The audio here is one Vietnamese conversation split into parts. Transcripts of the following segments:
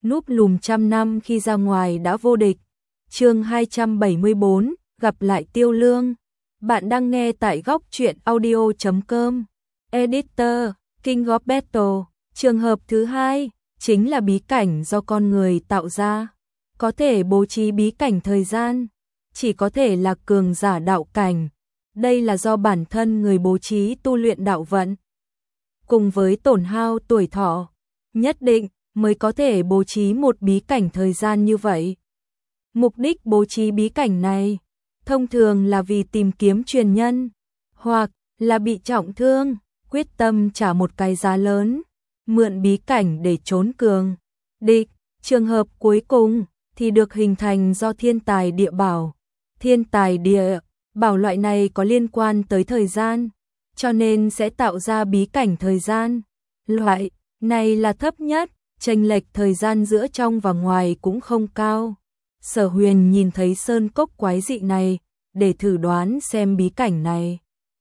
núp lùm trăm năm khi ra ngoài đã vô địch. Chương 274, gặp lại Tiêu Lương. Bạn đang nghe tại góc truyện audio.com. Editor, King of Battle. Trường hợp thứ hai chính là bí cảnh do con người tạo ra. Có thể bố trí bí cảnh thời gian, chỉ có thể là cường giả đạo cảnh. Đây là do bản thân người bố trí tu luyện đạo vận. Cùng với tổn hao tuổi thọ nhất định mới có thể bố trí một bí cảnh thời gian như vậy. Mục đích bố trí bí cảnh này thông thường là vì tìm kiếm truyền nhân, hoặc là bị trọng thương, quyết tâm trả một cái giá lớn, mượn bí cảnh để trốn cường địch. Trường hợp cuối cùng thì được hình thành do thiên tài địa bảo. Thiên tài địa bảo loại này có liên quan tới thời gian, cho nên sẽ tạo ra bí cảnh thời gian. Loại này là thấp nhất, chênh lệch thời gian giữa trong và ngoài cũng không cao. Sở Huyền nhìn thấy sơn cốc quái dị này, để thử đoán xem bí cảnh này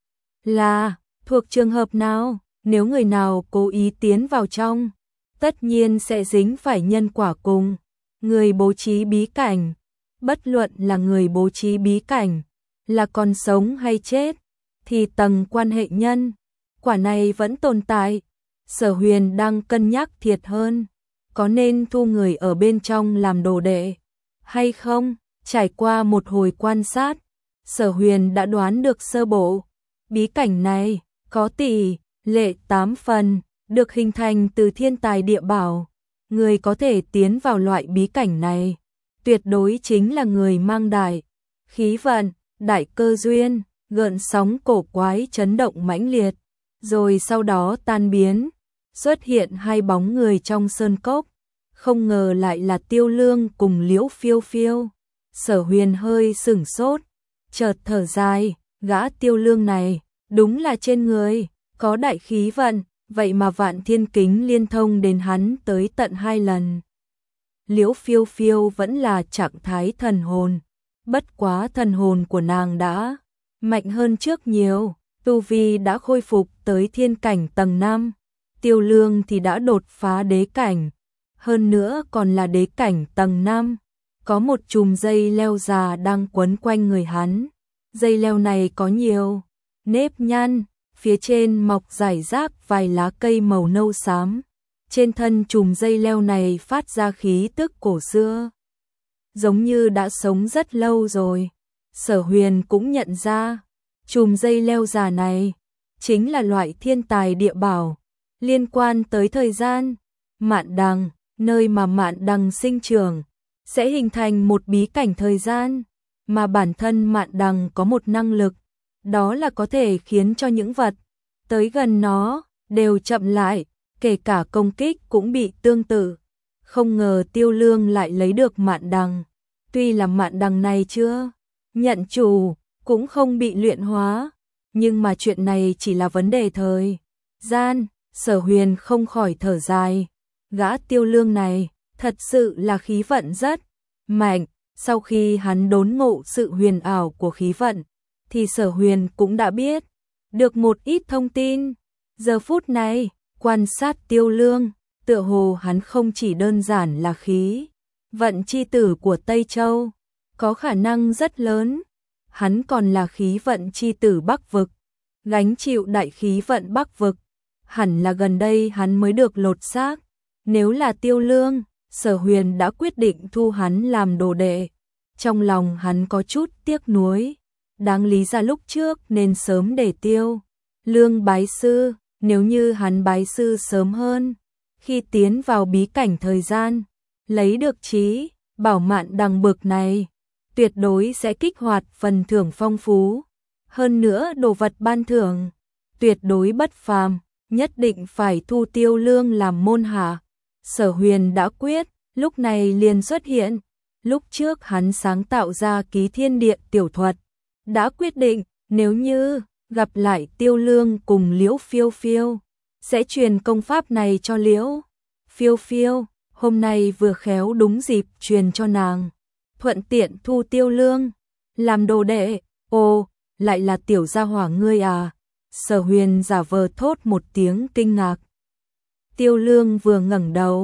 là thuộc trường hợp nào. Nếu người nào cố ý tiến vào trong, tất nhiên sẽ dính phải nhân quả cùng người bố trí bí cảnh. Bất luận là người bố trí bí cảnh là còn sống hay chết, thì tầng quan hệ nhân quả này vẫn tồn tại. Sở Huyền đang cân nhắc thiệt hơn, có nên thu người ở bên trong làm đồ đệ hay không. Trải qua một hồi quan sát, Sở Huyền đã đoán được sơ bộ. Bí cảnh này có tỷ lệ 8 phần, được hình thành từ thiên tài địa bảo. Người có thể tiến vào loại bí cảnh này tuyệt đối chính là người mang đại khí vận, đại cơ duyên. Gợn sóng cổ quái chấn động mãnh liệt, rồi sau đó tan biến. Xuất hiện hai bóng người trong sơn cốc, không ngờ lại là Tiêu Lương cùng Liễu Phiêu Phiêu. Sở Huyền hơi sửng sốt, chợt thở dài, gã Tiêu Lương này đúng là trên người có đại khí vận, vậy mà Vạn Thiên Kính liên thông đến hắn tới tận 2 lần. Liễu Phiêu Phiêu vẫn là trạng thái thần hồn, bất quá thần hồn của nàng đã mạnh hơn trước nhiều, tu vi đã khôi phục tới thiên cảnh tầng 5. Tiêu Lương thì đã đột phá đế cảnh, hơn nữa còn là đế cảnh tầng 5. Có một chùm dây leo già đang quấn quanh người hắn. Dây leo này có nhiều nếp nhăn, phía trên mọc rải rác vài lá cây màu nâu xám. Trên thân chùm dây leo này phát ra khí tức cổ xưa, giống như đã sống rất lâu rồi. Sở Huyền cũng nhận ra, chùm dây leo già này chính là loại thiên tài địa bảo, liên quan tới thời gian. Mạn đằng, nơi mà mạn đằng sinh trưởng, sẽ hình thành một bí cảnh thời gian, mà bản thân mạn đằng có một năng lực, đó là có thể khiến cho những vật tới gần nó đều chậm lại, kể cả công kích cũng bị tương tự. Không ngờ Tiêu Lương lại lấy được mạn đằng. Tuy là mạn đằng này chưa nhận chủ, cũng không bị luyện hóa, nhưng mà chuyện này chỉ là vấn đề thời gian. Sở Huyền không khỏi thở dài, gã Tiêu Lương này thật sự là khí vận rất mạnh. Sau khi hắn đốn ngộ sự huyền ảo của khí vận, thì Sở Huyền cũng đã biết được một ít thông tin. Giờ phút này, quan sát Tiêu Lương, tựa hồ hắn không chỉ đơn giản là khí vận chi tử của Tây Châu, có khả năng rất lớn hắn còn là khí vận chi tử Bắc vực, gánh chịu đại khí vận Bắc vực. Hẳn là gần đây hắn mới được lột xác. Nếu là Tiêu Lương, Sở Huyền đã quyết định thu hắn làm đồ đệ. Trong lòng hắn có chút tiếc nuối, đáng lý ra lúc trước nên sớm để Tiêu Lương bái sư. Nếu như hắn bái sư sớm hơn, khi tiến vào bí cảnh thời gian, lấy được trí bảo mạn đằng bực này, tuyệt đối sẽ kích hoạt phần thưởng phong phú. Hơn nữa đồ vật ban thưởng tuyệt đối bất phàm, nhất định phải thu Tiêu Lương làm môn hạ. Sở Huyền đã quyết, lúc này liền xuất hiện. Lúc trước hắn sáng tạo ra Ký Thiên Địa tiểu thuật, đã quyết định nếu như gặp lại Tiêu Lương cùng Liễu Phiêu Phiêu, sẽ truyền công pháp này cho Liễu Phiêu Phiêu. Hôm nay vừa khéo đúng dịp truyền cho nàng, thuận tiện thu Tiêu Lương làm đồ đệ. Ồ, lại là tiểu gia hỏa ngươi à? Sở Huyền giả vờ thốt một tiếng kinh ngạc. Tiêu Lương vừa ngẩng đầu,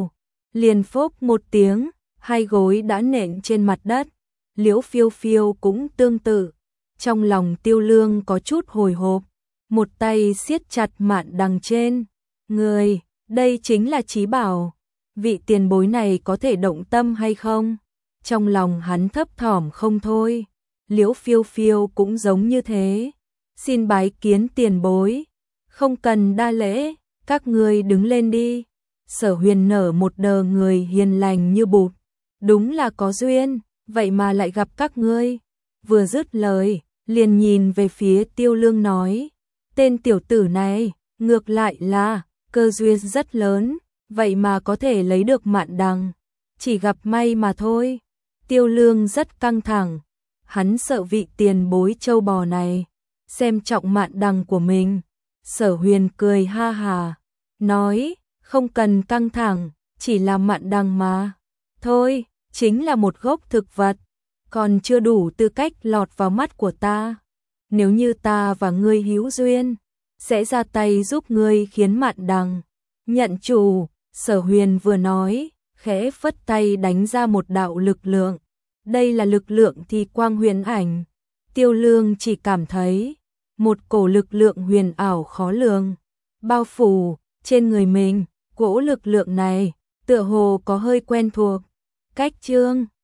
liền phốp một tiếng, hai gối đã nện trên mặt đất. Liễu Phiêu Phiêu cũng tương tự, trong lòng Tiêu Lương có chút hồi hộp, một tay siết chặt Mạn Đằng trên người, đây chính là trí bảo, vị tiền bối này có thể động tâm hay không? Trong lòng hắn thấp thỏm không thôi. Liễu Phiêu Phiêu cũng giống như thế, xin bái kiến tiền bối, không cần đa lễ, các ngươi đứng lên đi. Sở Huyền nở một đờ người hiền lành như bụt, đúng là có duyên, vậy mà lại gặp các ngươi. Vừa dứt lời, liền nhìn về phía Tiêu Lương nói, tên tiểu tử này, ngược lại là, cơ duyên rất lớn, vậy mà có thể lấy được Mạn Đằng, chỉ gặp may mà thôi. Tiêu Lương rất căng thẳng, hắn sợ vị tiền bối châu bò này xem trọng Mạn Đằng của mình. Sở Huyền cười ha hà, nói, không cần căng thẳng, chỉ là Mạn Đằng mà. Thôi, chính là một gốc thực vật, còn chưa đủ tư cách lọt vào mắt của ta. Nếu như ta và ngươi hữu duyên, sẽ ra tay giúp ngươi khiến Mạn Đằng nhận chủ. Sở Huyền vừa nói, khẽ phất tay đánh ra một đạo lực lượng. Đây là lực lượng thì quang huyền ảnh. Tiêu Lương chỉ cảm thấy một cổ lực lượng huyền ảo khó lường bao phủ trên người mình. Cỗ lực lượng này tựa hồ có hơi quen thuộc. Cách chương